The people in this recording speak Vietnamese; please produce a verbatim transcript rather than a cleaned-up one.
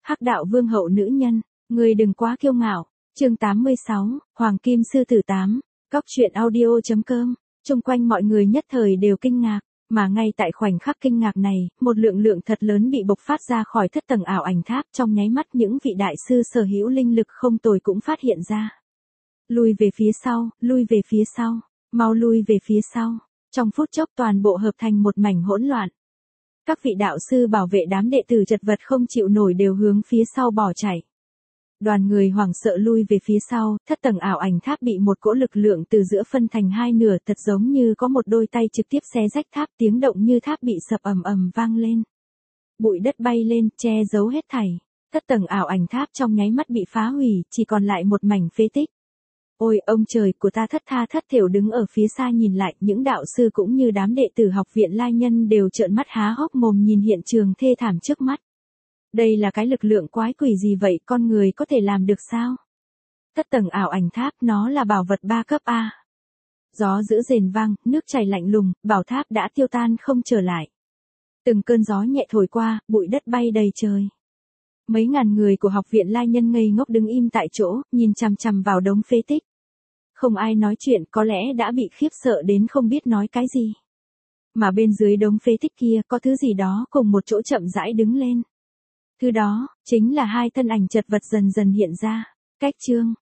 Hắc đạo vương hậu nữ nhân, người đừng quá kiêu ngạo. Chương tám mươi sáu, Hoàng Kim Sư Tử tám, Cóc truyện audio.com. Xung quanh mọi người nhất thời đều kinh ngạc, mà ngay tại khoảnh khắc kinh ngạc này, một lượng lượng thật lớn bị bộc phát ra khỏi thất tầng ảo ảnh tháp, trong nháy mắt những vị đại sư sở hữu linh lực không tồi cũng phát hiện ra. Lui về phía sau, lui về phía sau, mau lui về phía sau. Trong phút chốc toàn bộ hợp thành một mảnh hỗn loạn. Các vị đạo sư bảo vệ đám đệ tử chật vật không chịu nổi đều hướng phía sau bỏ chạy. Đoàn người hoảng sợ lui về phía sau, thất tầng ảo ảnh tháp bị một cỗ lực lượng từ giữa phân thành hai nửa, thật giống như có một đôi tay trực tiếp xé rách tháp, tiếng động như tháp bị sập ầm ầm vang lên. Bụi đất bay lên, che giấu hết thảy. Thất tầng ảo ảnh tháp trong nháy mắt bị phá hủy, chỉ còn lại một mảnh phế tích. Ôi ông trời của ta, thất tha thất thểu đứng ở phía xa nhìn lại, những đạo sư cũng như đám đệ tử học viện Lai Nhân đều trợn mắt há hốc mồm nhìn hiện trường thê thảm trước mắt. Đây là cái lực lượng quái quỷ gì vậy, con người có thể làm được sao? Thất tầng ảo ảnh tháp, nó là bảo vật ba cấp A. Gió dữ rền vang, nước chảy lạnh lùng, bảo tháp đã tiêu tan không trở lại. Từng cơn gió nhẹ thổi qua, bụi đất bay đầy trời. Mấy ngàn người của học viện Lai Nhân ngây ngốc đứng im tại chỗ, nhìn chằm chằm vào đống phế tích. Không ai nói chuyện, có lẽ đã bị khiếp sợ đến không biết nói cái gì. Mà bên dưới đống phế tích kia có thứ gì đó cùng một chỗ chậm rãi đứng lên. Thứ đó, chính là hai thân ảnh chật vật dần dần hiện ra. Cách chương,